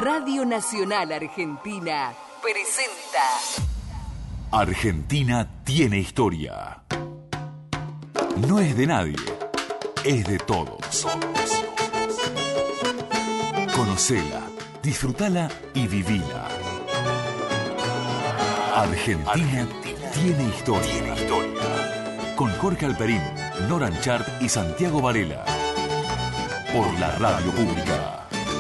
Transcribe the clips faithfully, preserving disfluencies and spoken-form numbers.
Radio Nacional Argentina presenta Argentina tiene historia. No es de nadie, es de todos. Conocela, disfrutala y vivila. Argentina, Argentina tiene historia. Tiene historia. Con Jorge Alperín, Nora Chart y Santiago Varela. Por la Radio Pública.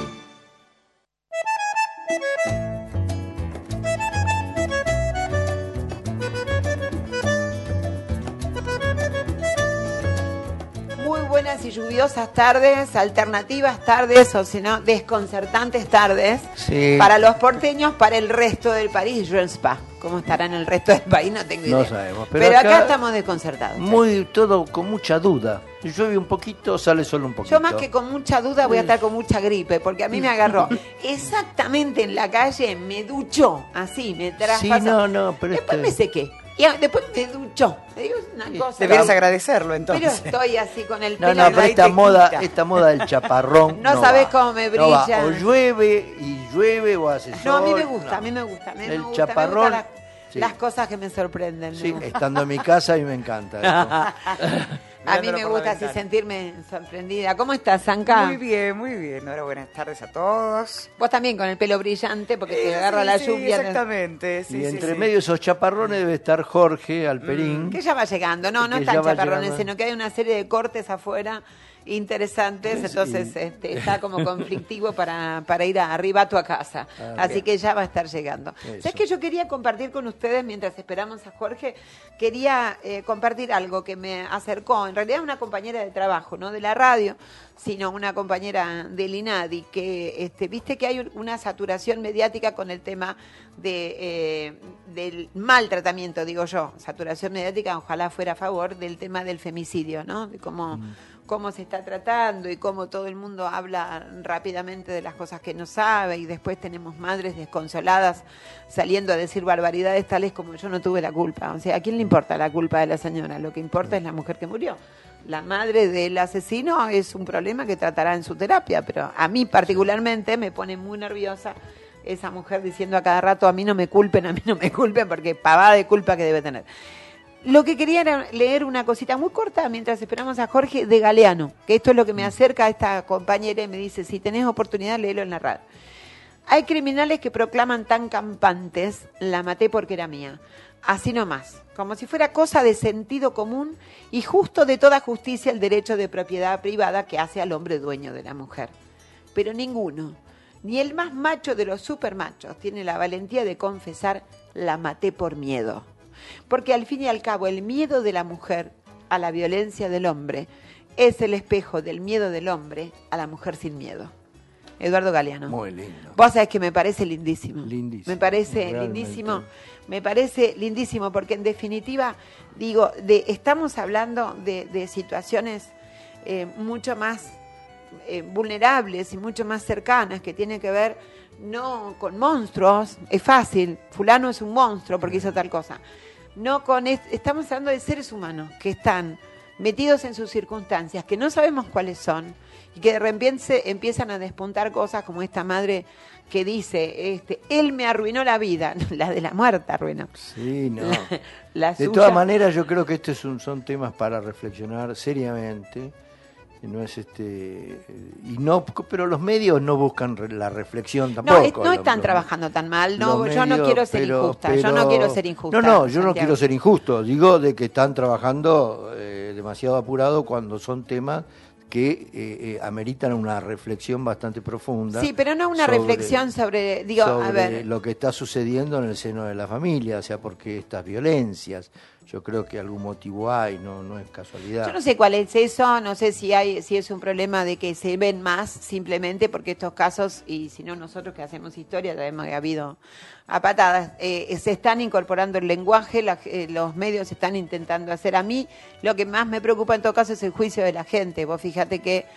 Y lluviosas tardes, alternativas tardes, o si no, desconcertantes tardes, sí, para los porteños, para el resto del país, je ne sais pas. ¿Cómo estará en el resto del país? No tengo idea. No sabemos. Pero, pero acá, acá estamos desconcertados. Muy, todo con mucha duda. Llueve un poquito, sale solo un poquito. Yo más que con mucha duda voy a estar con mucha gripe, porque a mí me agarró exactamente en la calle, me duchó, así, me traspasó. Sí, no, no, pero después este... me sequé. Y después me duchó. Te digo una cosa. Deberías agradecerlo entonces. Pero estoy así con el no, pelo. No, no, pero esta moda, esta moda del chaparrón. No, no sabes cómo me brilla. No, o llueve y llueve o hace sol. No, a mí me gusta, no. a mí me gusta. A mí el me gusta, chaparrón. Me gustan las, sí. las cosas que me sorprenden. Sí, me estando en mi casa y me encanta. A mí me gusta así sentirme sorprendida. ¿Cómo estás, Zanca? Muy bien, muy bien. Ahora buenas tardes a todos. Vos también con el pelo brillante porque te eh, agarra sí, la sí, lluvia. Exactamente. Sí, y sí, entre sí. medio de esos chaparrones debe estar Jorge Alperín. Mm, que ya va llegando. No, no están chaparrones, sino que hay una serie de cortes afuera interesantes, sí, entonces este, está como conflictivo para, para ir a, arriba a tu casa. Ah, así bien. Que ya va a estar llegando. ¿Sabes que yo quería compartir con ustedes mientras esperamos a Jorge? Quería eh, compartir algo que me acercó, en realidad una compañera de trabajo, no de la radio, sino una compañera del INADI, que este, viste que hay una saturación mediática con el tema de eh, del maltratamiento, digo yo, saturación mediática, ojalá fuera a favor del tema del femicidio, ¿no? De cómo... Mm. cómo se está tratando y cómo todo el mundo habla rápidamente de las cosas que no sabe, y después tenemos madres desconsoladas saliendo a decir barbaridades tales como yo no tuve la culpa. O sea, ¿a quién le importa la culpa de la señora? Lo que importa es la mujer que murió. La madre del asesino es un problema que tratará en su terapia, pero a mí particularmente me pone muy nerviosa esa mujer diciendo a cada rato, a mí no me culpen, a mí no me culpen, porque pavada de culpa que debe tener. Lo que quería era leer una cosita muy corta mientras esperamos a Jorge, de Galeano, que esto es lo que me acerca a esta compañera y me dice, si tenés oportunidad, léelo en la radio. Hay criminales que proclaman tan campantes, la maté porque era mía, así nomás, como si fuera cosa de sentido común y justo de toda justicia el derecho de propiedad privada que hace al hombre dueño de la mujer. Pero ninguno, ni el más macho de los supermachos, tiene la valentía de confesar, la maté por miedo. Porque al fin y al cabo el miedo de la mujer a la violencia del hombre es el espejo del miedo del hombre a la mujer sin miedo. Eduardo Galeano. Muy lindo. Vos sabés que me parece lindísimo. Lindísimo. Me parece realmente lindísimo. Me parece lindísimo porque en definitiva, digo, de, estamos hablando de, de situaciones eh, mucho más eh, vulnerables y mucho más cercanas que tienen que ver no con monstruos, es fácil, fulano es un monstruo porque hizo tal cosa. No con est- estamos hablando de seres humanos que están metidos en sus circunstancias, que no sabemos cuáles son, y que de repente empiezan a despuntar cosas como esta madre que dice, este, él me arruinó la vida, la de la muerta arruinó. Sí, no. La, la de suya... todas maneras, yo creo que estos son, son temas para reflexionar seriamente. No es este y no, pero los medios no buscan la reflexión tampoco. No, es, no están los, trabajando tan mal. No, yo medios, no quiero ser pero, injusta. Pero, yo no quiero ser injusta. No, no, yo Santiago. no quiero ser injusto. Digo de que están trabajando eh, demasiado apurado cuando son temas que eh, eh, ameritan una reflexión bastante profunda. Sí, pero no una sobre, reflexión sobre, digo, sobre a ver, lo que está sucediendo en el seno de la familia, o sea, porque estas violencias. Yo creo que algún motivo hay, no no es casualidad. Yo no sé cuál es eso, no sé si hay si es un problema de que se ven más simplemente porque estos casos, y si no nosotros que hacemos historia, sabemos que ha habido a patadas, eh, se están incorporando el lenguaje, la, eh, los medios están intentando hacer. A mí lo que más me preocupa en todo caso es el juicio de la gente. Vos fíjate que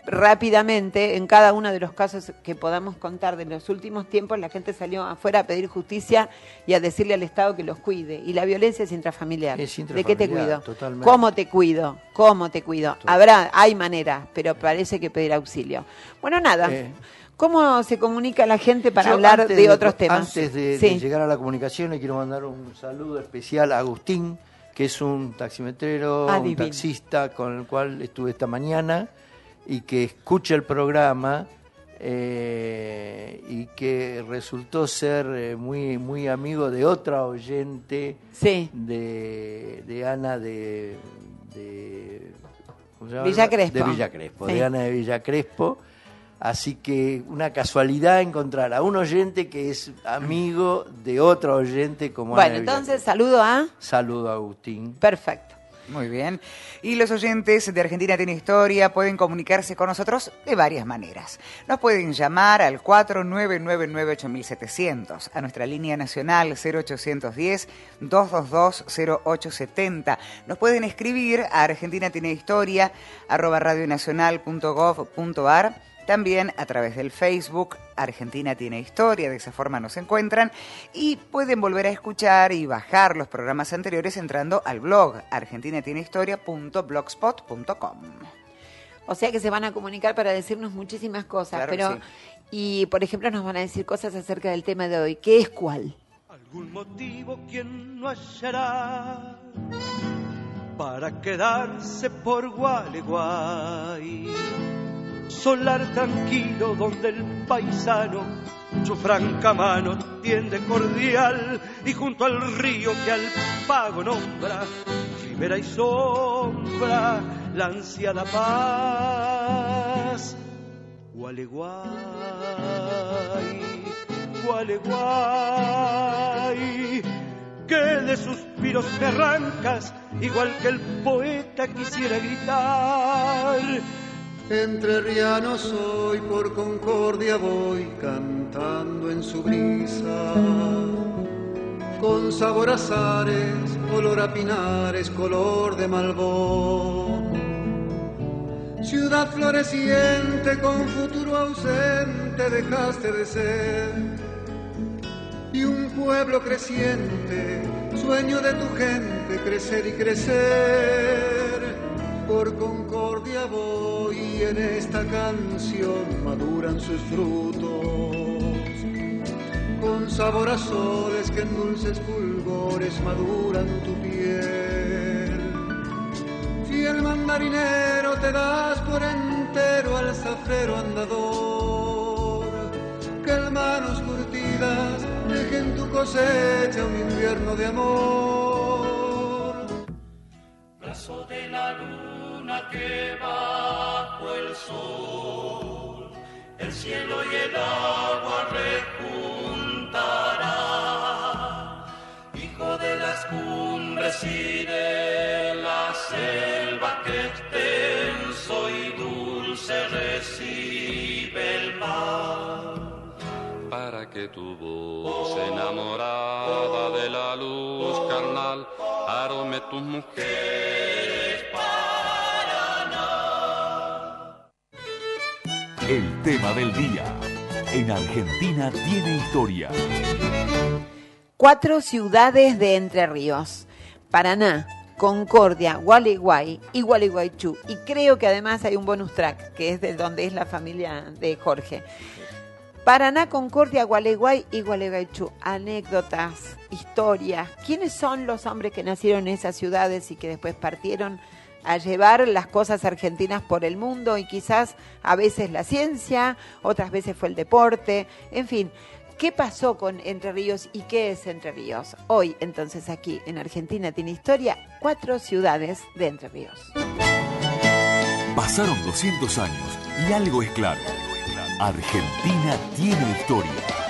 rápidamente, en cada uno de los casos que podamos contar de los últimos tiempos, la gente salió afuera a pedir justicia y a decirle al Estado que los cuide. Y la violencia es intrafamiliar. Es intrafamiliar. ¿De qué te cuido? Totalmente. ¿Cómo te cuido? ¿Cómo te cuido? Total. Habrá, hay maneras, pero parece que pedir auxilio. Bueno, nada. Eh. ¿Cómo se comunica la gente para Yo hablar de, de otros temas? Antes de, sí. de llegar a la comunicación, le quiero mandar un saludo especial a Agustín, que es un taximetrero, ah, un divino. taxista con el cual estuve esta mañana y que escucha el programa eh, y que resultó ser eh, muy muy amigo de otra oyente sí. de, de Ana de, de ¿cómo se llama? Villa Crespo. De Villa Crespo, sí. de Ana de Villa Crespo. Así que una casualidad encontrar a un oyente que es amigo de otro oyente como Bueno, Ana de entonces saludo a... Saludo a Agustín. Perfecto. Muy bien. Y los oyentes de Argentina Tiene Historia pueden comunicarse con nosotros de varias maneras. Nos pueden llamar al cuatro nueve nueve nueve ocho siete cero cero, a nuestra línea nacional cero ochocientos diez, dos dos dos, cero ocho setenta. Nos pueden escribir a argentina tiene historia arroba radionacional punto gov punto ar. También a través del Facebook, Argentina Tiene Historia, de esa forma nos encuentran. Y pueden volver a escuchar y bajar los programas anteriores entrando al blog argentina tiene historia punto blogspot punto com. O sea que se van a comunicar para decirnos muchísimas cosas. Claro pero sí. Y, por ejemplo, nos van a decir cosas acerca del tema de hoy. ¿Qué es cuál? Algún motivo quien no hallará para quedarse por Gualeguay. Solar tranquilo donde el paisano su franca mano tiende cordial y junto al río que al pago nombra ribera y sombra la ansiada paz. Gualeguay, Gualeguay, que de suspiros te arrancas igual que el poeta quisiera gritar. Entrerriano soy, por Concordia voy, cantando en su brisa, con sabor a azares, olor a pinares, color de malbón. Ciudad floreciente, con futuro ausente, dejaste de ser, y un pueblo creciente, sueño de tu gente, crecer y crecer. Por Concordia voy y en esta canción maduran sus frutos, con sabor a soles que en dulces fulgores maduran tu piel. Fiel mandarinero te das por entero al zafrero andador, que en manos curtidas dejen tu cosecha un invierno de amor. Brazo de la luna que bajo el sol, el cielo y el agua rejuntará. Hijo de las cumbres y de la selva, que extenso y dulce recibe el mar. Para que tu voz enamorada de la luz carnal arome tus mujeres Paraná. El tema del día. En Argentina Tiene Historia. Cuatro ciudades de Entre Ríos: Paraná, Concordia, Gualeguay y Gualeguaychú. Y creo que además hay un bonus track, que es de donde es la familia de Jorge. Paraná, Concordia, Gualeguay y Gualeguaychú. Anécdotas, historias. ¿Quiénes son los hombres que nacieron en esas ciudades y que después partieron a llevar las cosas argentinas por el mundo? Y quizás a veces la ciencia, otras veces fue el deporte. En fin, ¿qué pasó con Entre Ríos y qué es Entre Ríos? Hoy, entonces, aquí en Argentina Tiene Historia, cuatro ciudades de Entre Ríos. Pasaron doscientos años y algo es claro. Argentina tiene historia.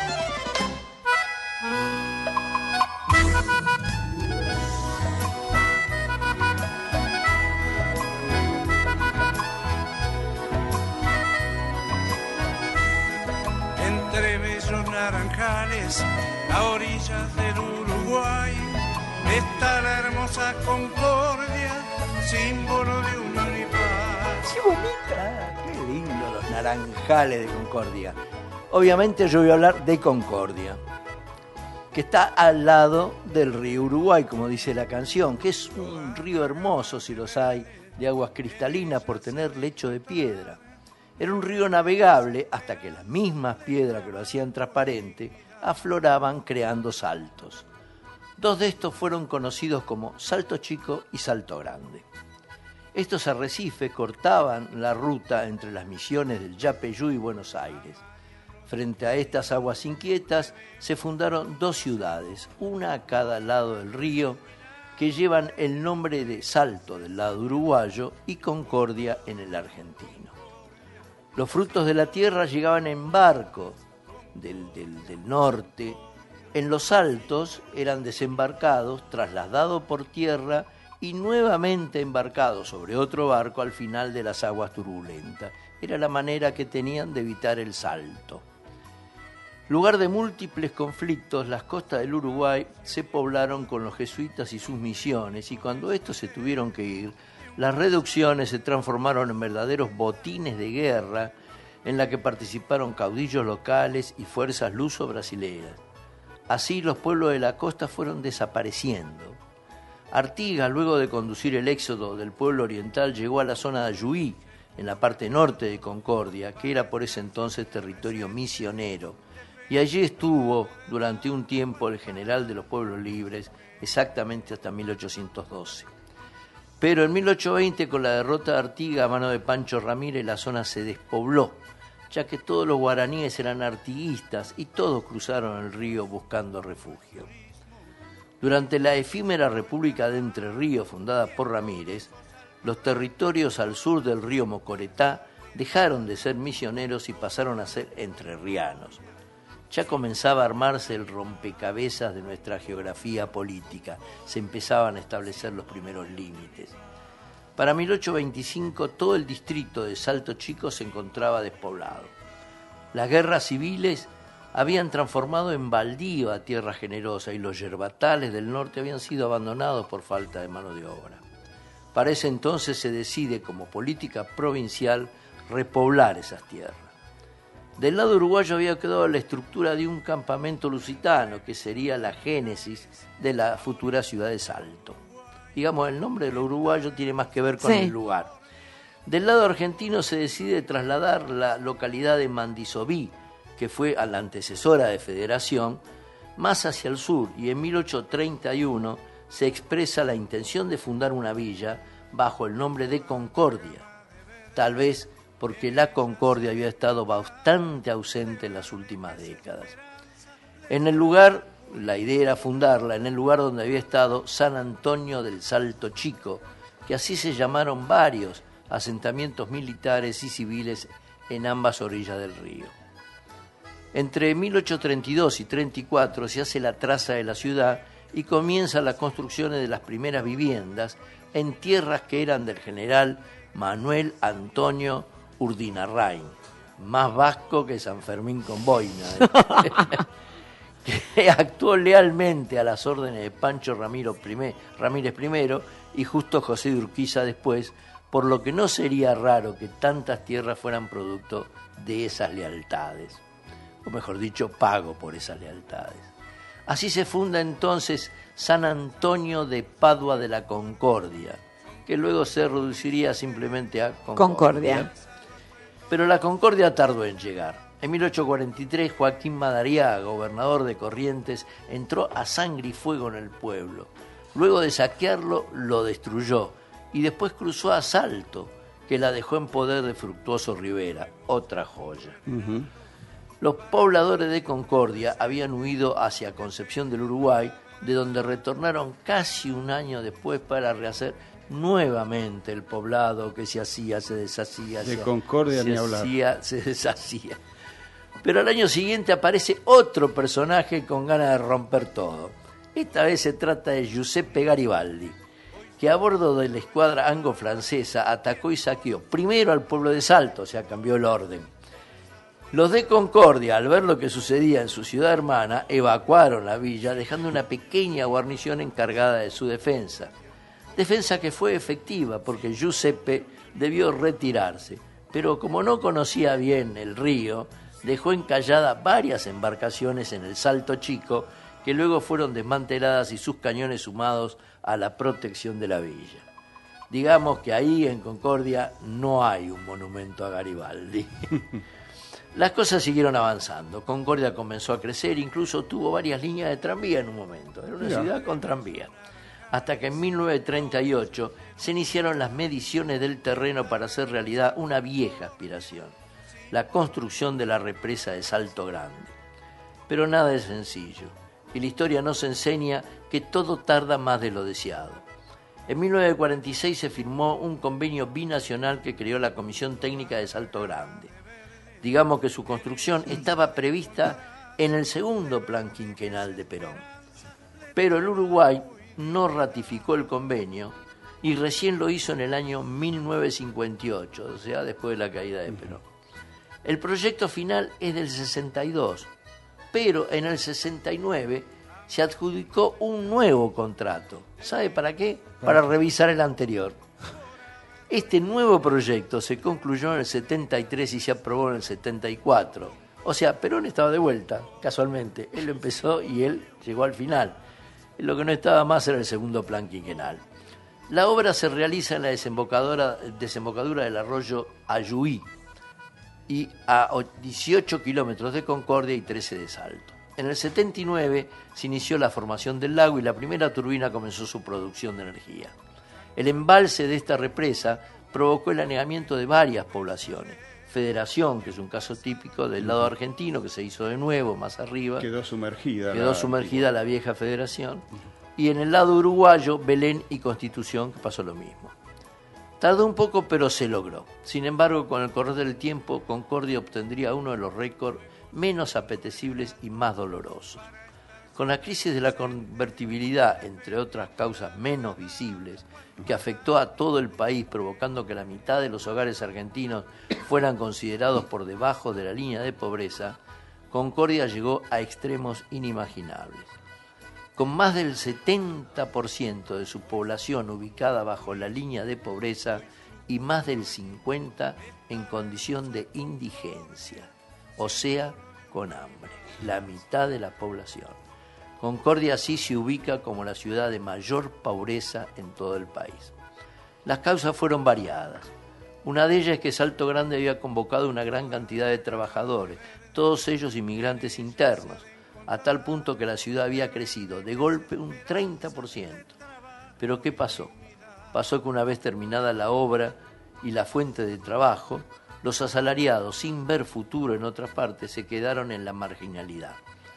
Entre bellos naranjales, a orillas del Uruguay, está la hermosa Concordia, símbolo de unión y paz. ¡Qué bonita! ¡Qué linda! Naranjales de Concordia. Obviamente yo voy a hablar de Concordia, que está al lado del río Uruguay, como dice la canción, que es un río hermoso, si los hay, de aguas cristalinas por tener lecho de piedra. Era un río navegable hasta que las mismas piedras que lo hacían transparente afloraban creando saltos. Dos de estos fueron conocidos como Salto Chico y Salto Grande. Estos arrecifes cortaban la ruta entre las misiones del Yapeyú y Buenos Aires. Frente a estas aguas inquietas se fundaron dos ciudades, una a cada lado del río, que llevan el nombre de Salto del lado uruguayo y Concordia en el argentino. Los frutos de la tierra llegaban en barco del, del, del norte. En los Altos eran desembarcados, trasladados por tierra y nuevamente embarcados sobre otro barco al final de las aguas turbulentas. Era la manera que tenían de evitar el salto. Lugar de múltiples conflictos, las costas del Uruguay se poblaron con los jesuitas y sus misiones, y cuando estos se tuvieron que ir, las reducciones se transformaron en verdaderos botines de guerra en la que participaron caudillos locales y fuerzas luso-brasileras. Así los pueblos de la costa fueron desapareciendo. Artigas, luego de conducir el éxodo del pueblo oriental, llegó a la zona de Ayuí, en la parte norte de Concordia, que era por ese entonces territorio misionero. Y allí estuvo durante un tiempo el general de los pueblos libres, exactamente hasta mil ochocientos doce. Pero en mil ochocientos veinte, con la derrota de Artigas a mano de Pancho Ramírez, la zona se despobló, ya que todos los guaraníes eran artiguistas y todos cruzaron el río buscando refugio. Durante la efímera República de Entre Ríos, fundada por Ramírez, los territorios al sur del río Mocoretá dejaron de ser misioneros y pasaron a ser entrerrianos. Ya comenzaba a armarse el rompecabezas de nuestra geografía política, se empezaban a establecer los primeros límites. Para mil ochocientos veinticinco todo el distrito de Salto Chico se encontraba despoblado. Las guerras civiles habían transformado en baldío a tierra generosa y los yerbatales del norte habían sido abandonados por falta de mano de obra. Para ese entonces se decide como política provincial repoblar esas tierras. Del lado uruguayo había quedado la estructura de un campamento lusitano, que sería la génesis de la futura ciudad de Salto. Digamos, el nombre de lo uruguayo tiene más que ver con sí. el lugar. Del lado argentino se decide trasladar la localidad de Mandisoví, que fue a la antecesora de Federación, más hacia el sur, y en mil ochocientos treinta y uno se expresa la intención de fundar una villa bajo el nombre de Concordia, tal vez porque la Concordia había estado bastante ausente en las últimas décadas. En el lugar, la idea era fundarla en el lugar donde había estado San Antonio del Salto Chico, que así se llamaron varios asentamientos militares y civiles en ambas orillas del río. Entre mil ochocientos treinta y dos y treinta y cuatro se hace la traza de la ciudad y comienza la construcción de las primeras viviendas en tierras que eran del general Manuel Antonio Urdinarrain, más vasco que San Fermín con boina, ¿eh? que actuó lealmente a las órdenes de Pancho Ramiro I, Ramírez I y Justo José de Urquiza después, por lo que no sería raro que tantas tierras fueran producto de esas lealtades, o mejor dicho, pago por esas lealtades. Así se funda entonces San Antonio de Padua de la Concordia, que luego se reduciría simplemente a Concordia. Concordia. Pero la Concordia tardó en llegar. En mil ochocientos cuarenta y tres, Joaquín Madariaga, gobernador de Corrientes, entró a sangre y fuego en el pueblo. Luego de saquearlo, lo destruyó y después cruzó a Salto, que la dejó en poder de Fructuoso Rivera, otra joya. Uh-huh. Los pobladores de Concordia habían huido hacia Concepción del Uruguay, de donde retornaron casi un año después para rehacer nuevamente el poblado que se hacía, se deshacía. De se, Concordia se ni hablar. Hacía, se deshacía. Pero al año siguiente aparece otro personaje con ganas de romper todo. Esta vez se trata de Giuseppe Garibaldi, que a bordo de la escuadra anglo-francesa atacó y saqueó primero al pueblo de Salto, o sea, cambió el orden. Los de Concordia, al ver lo que sucedía en su ciudad hermana, evacuaron la villa, dejando una pequeña guarnición encargada de su defensa. Defensa que fue efectiva porque Giuseppe debió retirarse, pero como no conocía bien el río, dejó encalladas varias embarcaciones en el Salto Chico, que luego fueron desmanteladas y sus cañones sumados a la protección de la villa. Digamos que ahí en Concordia no hay un monumento a Garibaldi. Las cosas siguieron avanzando. Concordia comenzó a crecer, incluso tuvo varias líneas de tranvía en un momento. Era una ciudad con tranvía. Hasta que en mil novecientos treinta y ocho se iniciaron las mediciones del terreno para hacer realidad una vieja aspiración, la construcción de la represa de Salto Grande. Pero nada es sencillo, y la historia nos enseña que todo tarda más de lo deseado. En mil novecientos cuarenta y seis se firmó un convenio binacional que creó la Comisión Técnica de Salto Grande. Digamos que su construcción estaba prevista en el segundo plan quinquenal de Perón. Pero el Uruguay no ratificó el convenio y recién lo hizo en el año mil novecientos cincuenta y ocho, o sea, después de la caída de Perón. El proyecto final es del sesenta y dos, pero en el sesenta y nueve se adjudicó un nuevo contrato. ¿Sabe para qué? Para revisar el anterior. Este nuevo proyecto se concluyó en el setenta y tres y se aprobó en el setenta y cuatro. O sea, Perón estaba de vuelta, casualmente. Él lo empezó y él llegó al final. Lo que no estaba más era el segundo plan quinquenal. La obra se realiza en la desembocadura, desembocadura del arroyo Ayuí y a dieciocho kilómetros de Concordia y trece de Salto. En el setenta y nueve se inició la formación del lago y la primera turbina comenzó su producción de energía. El embalse de esta represa provocó el anegamiento de varias poblaciones. Federación, que es un caso típico del lado argentino, que se hizo de nuevo más arriba. Quedó sumergida. Quedó la... sumergida la vieja Federación. Y en el lado uruguayo, Belén y Constitución, que pasó lo mismo. Tardó un poco, pero se logró. Sin embargo, con el correr del tiempo, Concordia obtendría uno de los récords menos apetecibles y más dolorosos. Con la crisis de la convertibilidad, entre otras causas menos visibles, que afectó a todo el país, provocando que la mitad de los hogares argentinos fueran considerados por debajo de la línea de pobreza, Concordia llegó a extremos inimaginables. Con más del setenta por ciento de su población ubicada bajo la línea de pobreza y más del cincuenta por ciento en condición de indigencia, o sea, con hambre, la mitad de la población. Concordia así se ubica como la ciudad de mayor pobreza en todo el país. Las causas fueron variadas. Una de ellas es que Salto Grande había convocado una gran cantidad de trabajadores, todos ellos inmigrantes internos, a tal punto que la ciudad había crecido de golpe un treinta por ciento. Pero ¿qué pasó? Pasó que una vez terminada la obra y la fuente de trabajo, los asalariados, sin ver futuro en otras partes, se quedaron en la marginalidad.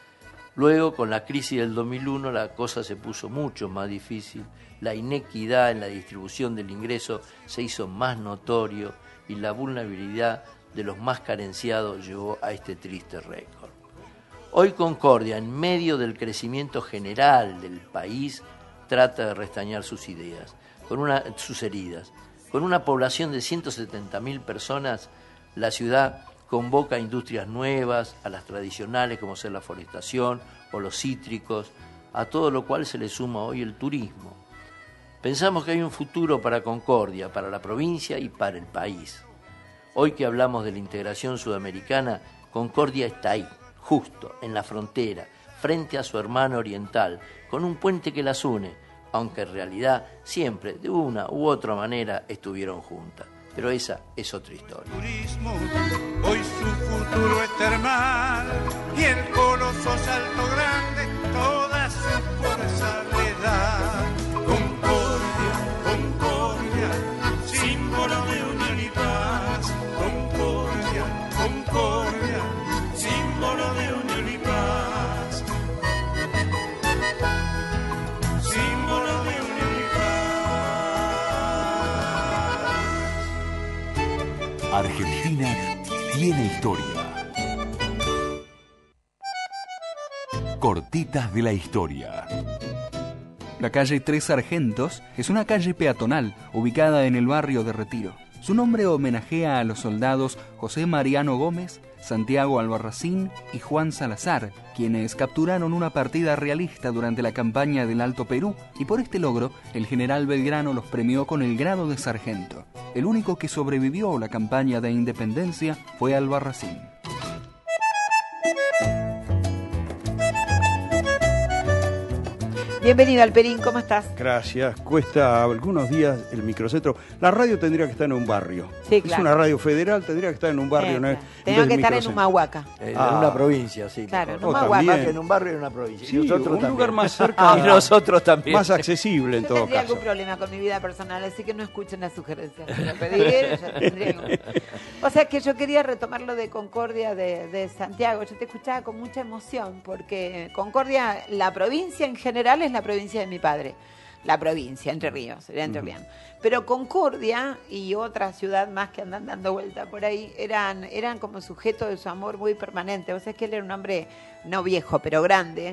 Luego, con la crisis del dos mil uno, la cosa se puso mucho más difícil, la inequidad en la distribución del ingreso se hizo más notorio y la vulnerabilidad de los más carenciados llevó a este triste récord. Hoy Concordia, en medio del crecimiento general del país, trata de restañar sus ideas, con una, sus heridas. Con una población de ciento setenta mil personas, la ciudad convoca a industrias nuevas, a las tradicionales como ser la forestación o los cítricos, a todo lo cual se le suma hoy el turismo. Pensamos que hay un futuro para Concordia, para la provincia y para el país. Hoy que hablamos de la integración sudamericana, Concordia está ahí, justo en la frontera, frente a su hermano oriental, con un puente que las une, aunque en realidad siempre, de una u otra manera, estuvieron juntas. Pero esa es otra historia. Turismo, hoy su futuro es termal y el coloso Salto Grande toda su fuerza le da. Concordia, Concordia, símbolo de unión y paz. Concordia, Concordia, símbolo de unión y paz. Símbolo de unión y paz. Argentina tiene historia. Cortitas de la historia. La calle Tres Sargentos es una calle peatonal ubicada en el barrio de Retiro. Su nombre homenajea a los soldados José Mariano Gómez, Santiago Albarracín y Juan Salazar, quienes capturaron una partida realista durante la campaña del Alto Perú, y por este logro el general Belgrano los premió con el grado de sargento. El único que sobrevivió a la campaña de independencia fue Albarracín. Bienvenido, Alperín, ¿cómo estás? Gracias. Cuesta algunos días el microcentro. La radio tendría que estar en un barrio. Sí, claro. Es una radio federal, tendría que estar en un barrio. Sí, no es, claro. Tenía que estar en Humahuaca. En Ah. una provincia, sí. Claro, en mejor. Humahuaca. Más que en un barrio y en una provincia. Sí, y nosotros un también. lugar más cerca. Y nosotros también. Más accesible en Yo todo tendría caso. algún problema con mi vida personal, así que no escuchen las sugerencias. Si lo pedir, yo tendría algún- O sea que yo quería retomar lo de Concordia de, de Santiago. Yo te escuchaba con mucha emoción, porque Concordia, la provincia en general, es la provincia de mi padre. La provincia, Entre Ríos, sería Entre Ríos. Pero Concordia y otra ciudad más que andan dando vuelta por ahí eran, eran como sujeto de su amor muy permanente. O sea, es que él era un hombre no viejo, pero grande.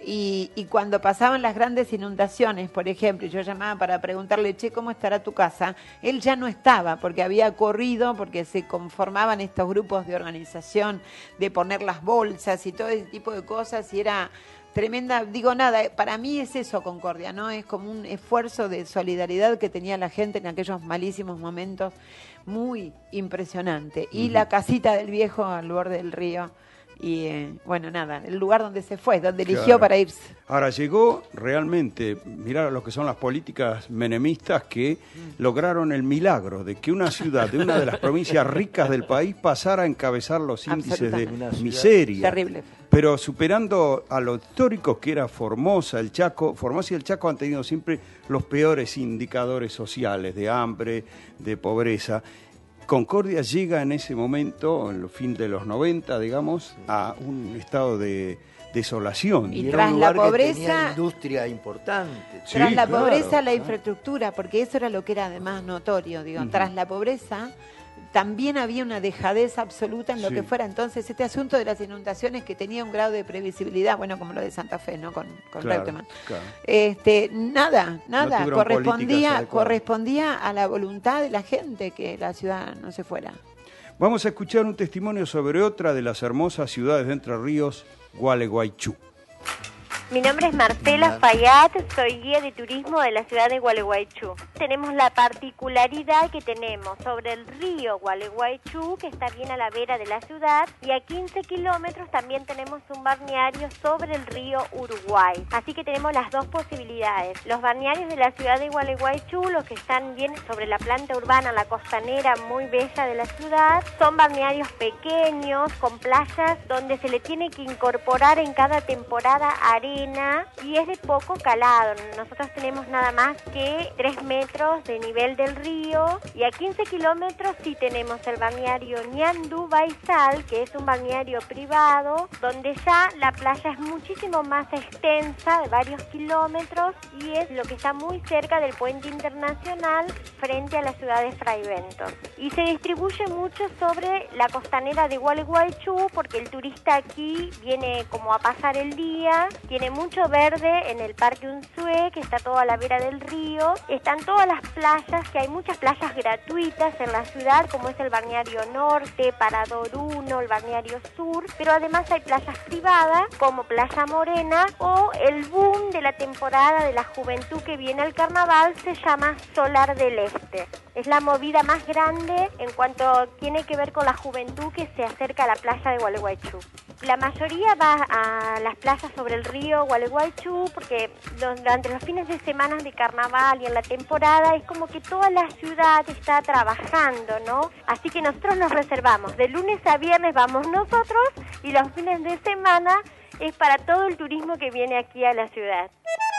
Y, y cuando pasaban las grandes inundaciones, por ejemplo, y yo llamaba para preguntarle, che, ¿cómo estará tu casa? Él ya no estaba, porque había corrido, porque se conformaban estos grupos de organización, de poner las bolsas y todo ese tipo de cosas, y era tremenda, digo nada, para mí es eso Concordia, ¿no? Es como un esfuerzo de solidaridad que tenía la gente en aquellos malísimos momentos, muy impresionante. Y uh-huh. la casita del viejo al borde del río, y eh, bueno, nada, el lugar donde se fue, donde eligió Claro. para irse. Ahora llegó realmente, mirar lo que son las políticas menemistas que mm. lograron el milagro de que una ciudad de una de las provincias ricas del país pasara a encabezar los índices de miseria. Terrible. Pero superando a lo histórico que era Formosa, el Chaco. Formosa y el Chaco han tenido siempre los peores indicadores sociales de hambre, de pobreza. Concordia llega en ese momento, en el fin de los noventa, digamos, a un estado de desolación. Y era tras un la lugar que pobreza, tenía industria importante. tras Sí, la claro, pobreza, la claro. infraestructura, porque eso era lo que era además notorio, digo, Uh-huh. tras la pobreza también había una dejadez absoluta en lo Sí. que fuera entonces este asunto de las inundaciones que tenía un grado de previsibilidad, bueno, como lo de Santa Fe, ¿no? Con, con Claro, Reutemann. claro. Este, nada, nada, tuvieron políticas correspondía, adecuadas. correspondía a la voluntad de la gente que la ciudad no se fuera. Vamos a escuchar un testimonio sobre otra de las hermosas ciudades de Entre Ríos, Gualeguaychú. Mi nombre es Marcela Fayad, soy guía de turismo de la ciudad de Gualeguaychú. Tenemos la particularidad que tenemos sobre el río Gualeguaychú, que está bien a la vera de la ciudad, y a quince kilómetros también tenemos un balneario sobre el río Uruguay. Así que tenemos las dos posibilidades. Los balnearios de la ciudad de Gualeguaychú, los que están bien sobre la planta urbana, la costanera muy bella de la ciudad, son balnearios pequeños, con playas donde se le tiene que incorporar en cada temporada arena, y es de poco calado. Nosotros tenemos nada más que tres metros de nivel del río, y a quince kilómetros sí tenemos el balneario Ñandú Baizal, que es un balneario privado, donde ya la playa es muchísimo más extensa, de varios kilómetros, y es lo que está muy cerca del puente internacional frente a la ciudad de Fray Bentos. Y se distribuye mucho sobre la costanera de Gualeguaychú, porque el turista aquí viene como a pasar el día, tiene mucho verde en el Parque Unzué, que está todo a la vera del río. Están todas las playas, que hay muchas playas gratuitas en la ciudad, como es el Balneario Norte, Parador uno, el Balneario Sur, pero además hay playas privadas, como Playa Morena, o el boom de la temporada de la juventud que viene al carnaval se llama Solar del Este. Es la movida más grande en cuanto tiene que ver con la juventud que se acerca a la playa de Gualeguaychú. La mayoría va a las playas sobre el río Gualeguaychú porque durante los fines de semana de carnaval y en la temporada es como que toda la ciudad está trabajando, ¿no? Así que nosotros nos reservamos. De lunes a viernes vamos nosotros y los fines de semana es para todo el turismo que viene aquí a la ciudad.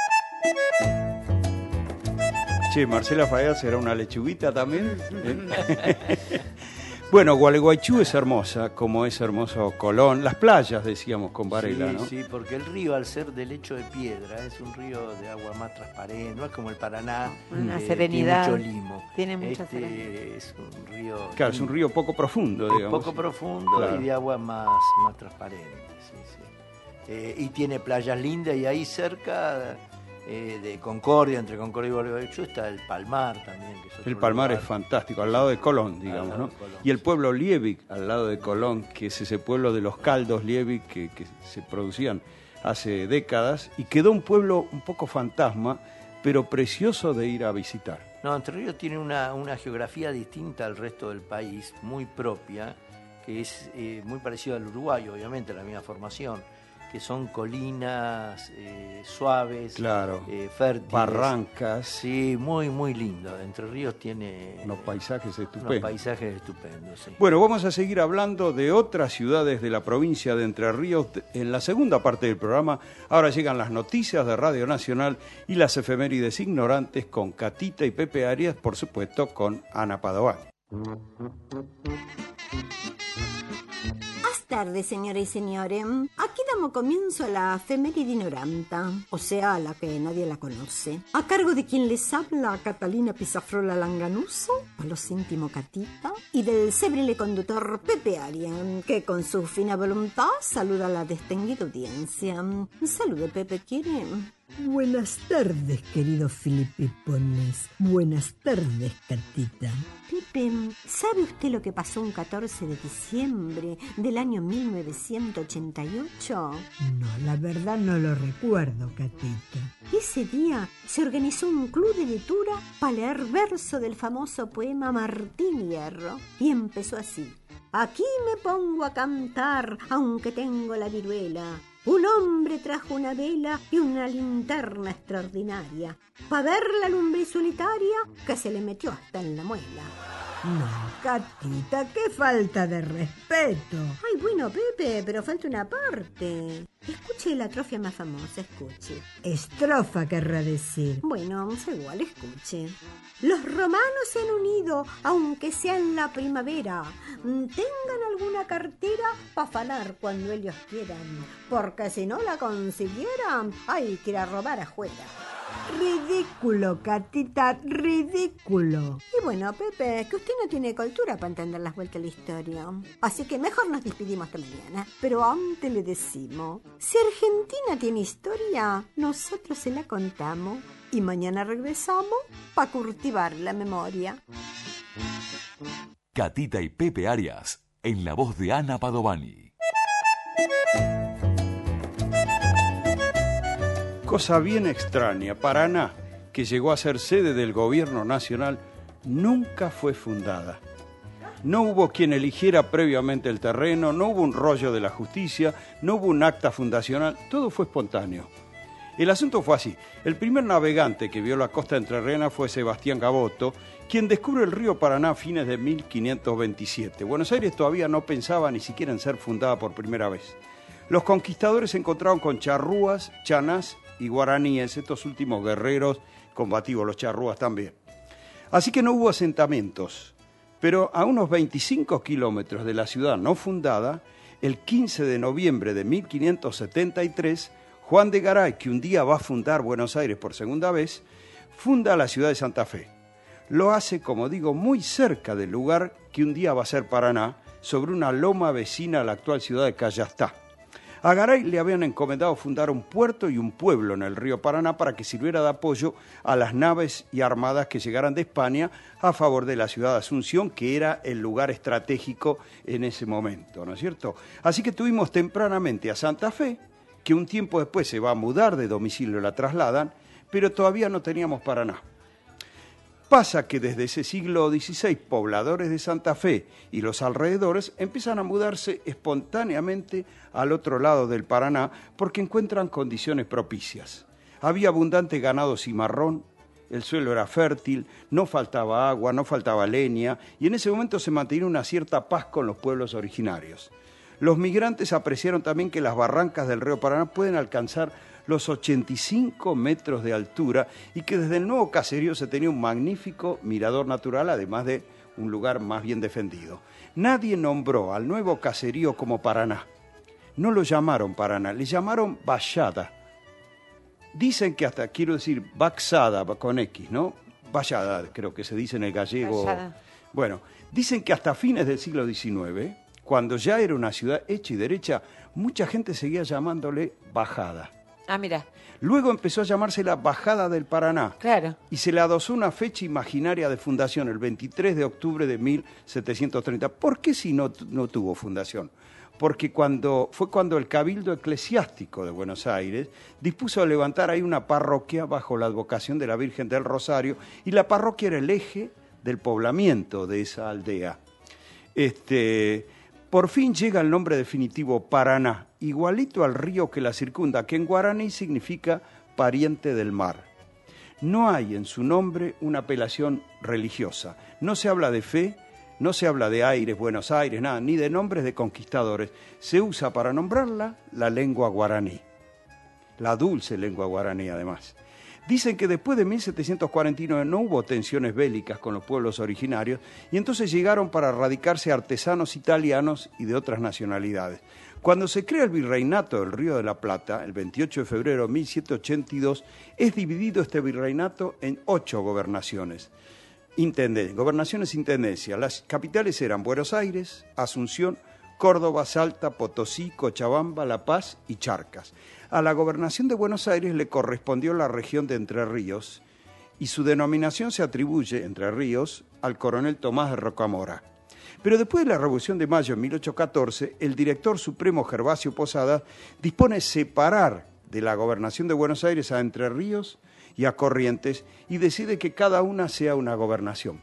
Che, Marcela Fayad será una lechuguita también. ¿Eh? Bueno, Gualeguaychú es hermosa, como es hermoso Colón. Las playas, decíamos, con Varela, sí, ¿no? Sí, porque el río, al ser de lecho de piedra, es un río de agua más transparente, no es como el Paraná. Una eh, serenidad. Tiene mucho limo. Tiene mucha este serenidad. Es un río... Claro, es un río poco profundo, digamos. Poco profundo, claro. Y de agua más, más transparente, sí, sí. Eh, y tiene playas lindas, y ahí cerca eh, de Concordia, entre Concordia y Gualeguaychú, está el Palmar también. Que es el Palmar lugar. Es fantástico, al lado de Colón, digamos, ¿no? Colón. Y el pueblo Liebig, al lado de Colón, que es ese pueblo de los caldos Liebig que, que se producían hace décadas, y quedó un pueblo un poco fantasma, pero precioso de ir a visitar. No, Entre Ríos tiene una, una geografía distinta al resto del país, muy propia, que es eh, muy parecido al Uruguay, obviamente, la misma formación, que son colinas eh, suaves, claro, eh, fértiles. Barrancas. Sí, muy, muy lindo. Entre Ríos tiene unos paisajes estupendos. Unos paisajes estupendos, sí. Bueno, vamos a seguir hablando de otras ciudades de la provincia de Entre Ríos en la segunda parte del programa. Ahora llegan las noticias de Radio Nacional y las efemérides ignorantes con Catita y Pepe Arias, por supuesto con Ana Padovani. Buenas tardes, señoras y señores. Aquí damos comienzo a la efeméride ignoranta, o sea, a la que nadie la conoce. A cargo de quien les habla, Catalina Pizafrola Langanuso, a los íntimos Catita, y del célebre conductor Pepe Arias, que con su fina voluntad saluda a la distinguida audiencia. Salude, Pepe, ¿quiere? Buenas tardes, querido Filipipones. Buenas tardes, Catita. Pepe, ¿sabe usted lo que pasó un catorce de diciembre del año mil novecientos ochenta y ocho? No, la verdad no lo recuerdo, Catita. Ese día se organizó un club de lectura para leer verso del famoso poema Martín Hierro. Y empezó así. Aquí me pongo a cantar, aunque tengo la viruela. Un hombre trajo una vela y una linterna extraordinaria, pa' ver la lumbre solitaria que se le metió hasta en la muela. No, Catita, qué falta de respeto. Ay, bueno, Pepe, pero falta una parte. Escuche la atrofia más famosa, escuche. Estrofa querrá decir. Bueno, es igual, escuche. Los romanos se han unido, aunque sea en la primavera. Tengan alguna cartera pa' afanar cuando ellos quieran, porque si no la consiguieran, hay que ir a robar afuera. Ridículo, Catita, ridículo. Y bueno, Pepe, que usted no tiene cultura para entender las vueltas de la historia. Así que mejor nos despedimos hasta mañana. Pero antes le decimos, si Argentina tiene historia, nosotros se la contamos. Y mañana regresamos para cultivar la memoria. Catita y Pepe Arias, en la voz de Ana Padovani. Cosa bien extraña, Paraná, que llegó a ser sede del gobierno nacional, nunca fue fundada. No hubo quien eligiera previamente el terreno, no hubo un rollo de la justicia, no hubo un acta fundacional, todo fue espontáneo. El asunto fue así. El primer navegante que vio la costa entrerriana fue Sebastián Gaboto, quien descubre el río Paraná a fines de mil quinientos veintisiete. Buenos Aires todavía no pensaba ni siquiera en ser fundada por primera vez. Los conquistadores se encontraron con charrúas, chanás y guaraníes, estos últimos guerreros combativos, los charrúas también. Así que no hubo asentamientos, pero a unos veinticinco kilómetros de la ciudad no fundada, el quince de noviembre de mil quinientos setenta y tres, Juan de Garay, que un día va a fundar Buenos Aires por segunda vez, funda la ciudad de Santa Fe. Lo hace, como digo, muy cerca del lugar que un día va a ser Paraná, sobre una loma vecina a la actual ciudad de Callastá. A Garay le habían encomendado fundar un puerto y un pueblo en el río Paraná para que sirviera de apoyo a las naves y armadas que llegaran de España a favor de la ciudad de Asunción, que era el lugar estratégico en ese momento, ¿no es cierto? Así que tuvimos tempranamente a Santa Fe, que un tiempo después se va a mudar de domicilio, la trasladan, pero todavía no teníamos Paraná. Pasa que desde ese siglo dieciséis, pobladores de Santa Fe y los alrededores empiezan a mudarse espontáneamente al otro lado del Paraná porque encuentran condiciones propicias. Había abundante ganado cimarrón, el suelo era fértil, no faltaba agua, no faltaba leña, y en ese momento se mantenía una cierta paz con los pueblos originarios. Los migrantes apreciaron también que las barrancas del río Paraná pueden alcanzar los ochenta y cinco metros de altura y que desde el nuevo caserío se tenía un magnífico mirador natural, además de un lugar más bien defendido. Nadie nombró al nuevo caserío como Paraná. No lo llamaron Paraná, le llamaron Vallada. Dicen que hasta, quiero decir, Baxada con X, ¿no? Vallada, creo que se dice en el gallego. Vallada. Bueno, dicen que hasta fines del siglo diecinueve, cuando ya era una ciudad hecha y derecha, mucha gente seguía llamándole Bajada. Ah, mira. Luego empezó a llamarse la Bajada del Paraná. Claro. Y se le adosó una fecha imaginaria de fundación, el veintitrés de octubre de mil setecientos treinta. ¿Por qué si no, no tuvo fundación? Porque cuando, fue cuando el Cabildo Eclesiástico de Buenos Aires dispuso levantar ahí una parroquia bajo la advocación de la Virgen del Rosario, y la parroquia era el eje del poblamiento de esa aldea. Este, por fin llega el nombre definitivo Paraná, igualito al río que la circunda, que en guaraní significa pariente del mar. No hay en su nombre una apelación religiosa, no se habla de fe, no se habla de Aires, Buenos Aires, nada, ni de nombres de conquistadores. Se usa para nombrarla la lengua guaraní, la dulce lengua guaraní además. Dicen que después de mil setecientos cuarenta y nueve no hubo tensiones bélicas con los pueblos originarios y entonces llegaron para radicarse artesanos italianos y de otras nacionalidades. Cuando se crea el virreinato del Río de la Plata, el veintiocho de febrero de mil setecientos ochenta y dos, es dividido este virreinato en ocho gobernaciones. Intenden- gobernaciones intendencia. Las capitales eran Buenos Aires, Asunción, Córdoba, Salta, Potosí, Cochabamba, La Paz y Charcas. A la gobernación de Buenos Aires le correspondió la región de Entre Ríos y su denominación se atribuye, Entre Ríos, al coronel Tomás de Rocamora. Pero después de la Revolución de Mayo en mil ochocientos catorce, el director supremo Gervasio Posadas dispone separar de la gobernación de Buenos Aires a Entre Ríos y a Corrientes y decide que cada una sea una gobernación.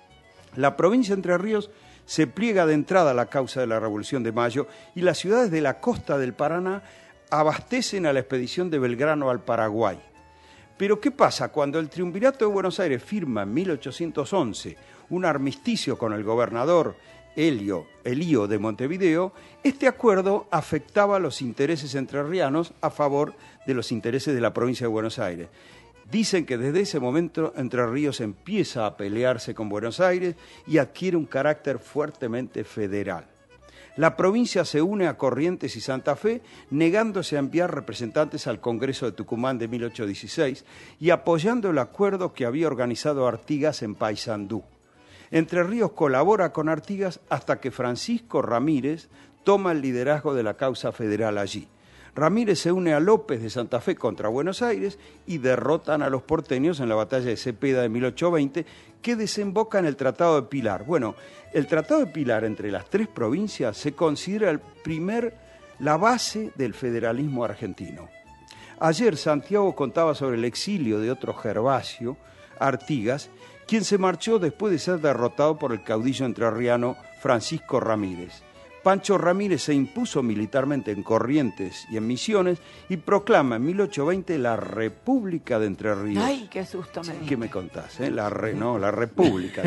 La provincia de Entre Ríos se pliega de entrada a la causa de la Revolución de Mayo y las ciudades de la costa del Paraná abastecen a la expedición de Belgrano al Paraguay. Pero ¿qué pasa? Cuando el Triunvirato de Buenos Aires firma en mil ochocientos once un armisticio con el gobernador Elio, Elío de Montevideo, este acuerdo afectaba los intereses entrerrianos a favor de los intereses de la provincia de Buenos Aires. Dicen que desde ese momento Entre Ríos empieza a pelearse con Buenos Aires y adquiere un carácter fuertemente federal. La provincia se une a Corrientes y Santa Fe, negándose a enviar representantes al Congreso de Tucumán de mil ochocientos dieciséis y apoyando el acuerdo que había organizado Artigas en Paysandú. Entre Ríos colabora con Artigas hasta que Francisco Ramírez toma el liderazgo de la causa federal allí. Ramírez se une a López de Santa Fe contra Buenos Aires y derrotan a los porteños en la batalla de Cepeda de mil ochocientos veinte, que desemboca en el Tratado de Pilar. Bueno, el Tratado de Pilar entre las tres provincias se considera el primer, la base del federalismo argentino. Ayer Santiago contaba sobre el exilio de otro Gervasio, Artigas, quien se marchó después de ser derrotado por el caudillo entrerriano Francisco Ramírez. Pancho Ramírez se impuso militarmente en Corrientes y en Misiones y proclama en mil ochocientos veinte la República de Entre Ríos. Ay, qué susto me dio. ¿Qué me contás? Eh? La re, no, la República.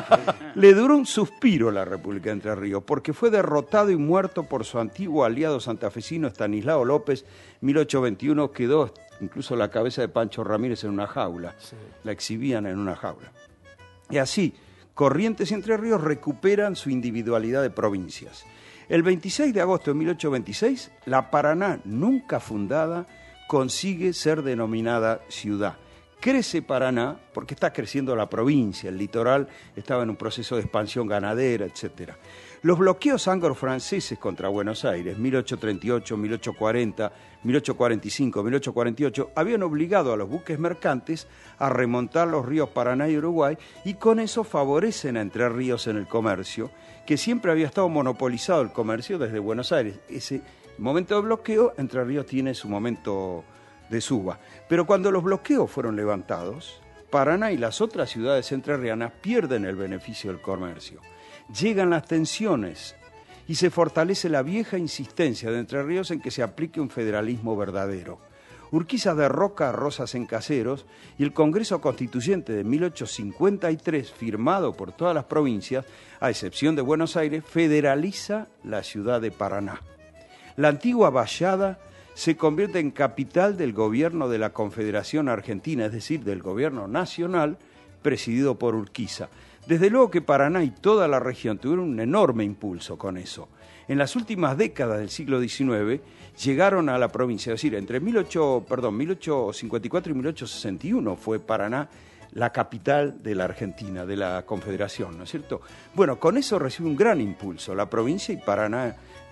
Le duró un suspiro la República de Entre Ríos porque fue derrotado y muerto por su antiguo aliado santafesino Estanislao López. mil ochocientos veintiuno quedó incluso la cabeza de Pancho Ramírez en una jaula. Sí. La exhibían en una jaula. Y así, Corrientes y Entre Ríos recuperan su individualidad de provincias. El veintiséis de agosto de mil ochocientos veintiséis, la Paraná, nunca fundada, consigue ser denominada ciudad. Crece Paraná porque está creciendo la provincia, el litoral estaba en un proceso de expansión ganadera, etcétera. Los bloqueos anglo-franceses contra Buenos Aires, mil ochocientos treinta y ocho, mil ochocientos cuarenta, mil ochocientos cuarenta y cinco, mil ochocientos cuarenta y ocho, habían obligado a los buques mercantes a remontar los ríos Paraná y Uruguay y con eso favorecen a Entre Ríos en el comercio, que siempre había estado monopolizado el comercio desde Buenos Aires. Ese momento de bloqueo, Entre Ríos tiene su momento de suba. Pero cuando los bloqueos fueron levantados, Paraná y las otras ciudades entrerrianas pierden el beneficio del comercio. Llegan las tensiones y se fortalece la vieja insistencia de Entre Ríos en que se aplique un federalismo verdadero. Urquiza derroca a Rosas en Caseros y el Congreso Constituyente de mil ochocientos cincuenta y tres, firmado por todas las provincias, a excepción de Buenos Aires, federaliza la ciudad de Paraná. La antigua Vallada se convierte en capital del gobierno de la Confederación Argentina, es decir, del gobierno nacional, presidido por Urquiza. Desde luego que Paraná y toda la región tuvieron un enorme impulso con eso. En las últimas décadas del siglo diecinueve llegaron a la provincia, es decir, entre mil ochocientos cincuenta y cuatro y mil ochocientos sesenta y uno fue Paraná la capital de la Argentina, de la Confederación, ¿no es cierto? Bueno, con eso recibe un gran impulso la provincia y Paraná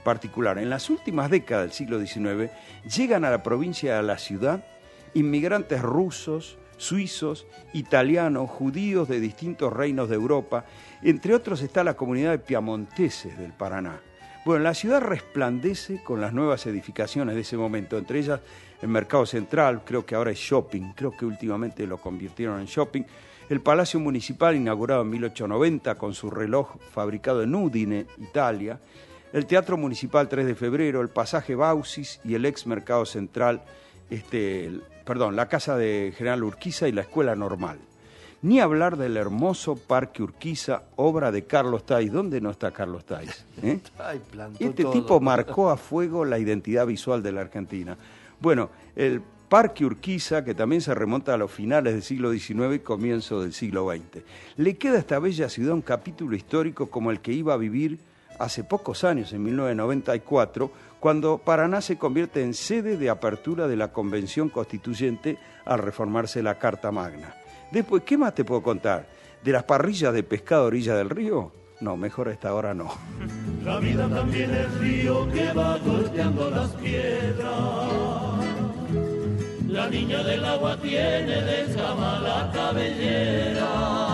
particular. En las últimas décadas del siglo diecinueve llegan a la provincia, a la ciudad, inmigrantes rusos, suizos, italianos, judíos de distintos reinos de Europa. Entre otros está la comunidad de piamonteses del Paraná. Bueno, la ciudad resplandece con las nuevas edificaciones de ese momento, entre ellas el Mercado Central, creo que ahora es shopping, creo que últimamente lo convirtieron en shopping, el Palacio Municipal, inaugurado en mil ochocientos noventa con su reloj fabricado en Udine, Italia, el Teatro Municipal tres de febrero, el Pasaje Bausis y el ex Mercado Central, este, el, perdón, la Casa de General Urquiza y la Escuela Normal. Ni hablar del hermoso Parque Urquiza, obra de Carlos Tais. ¿Dónde no está Carlos Tais? ¿Eh? Ay, plantó este todo. tipo marcó a fuego la identidad visual de la Argentina. Bueno, el Parque Urquiza, que también se remonta a los finales del siglo diecinueve y comienzo del siglo veinte. Le queda a esta bella ciudad un capítulo histórico como el que iba a vivir hace pocos años, en mil novecientos noventa y cuatro, cuando Paraná se convierte en sede de apertura de la Convención Constituyente al reformarse la Carta Magna. Después, ¿qué más te puedo contar? ¿De las parrillas de pescado a orilla del río? No, mejor a esta hora no. La vida también es río que va golpeando las piedras. La niña del agua tiene de escama la cabellera.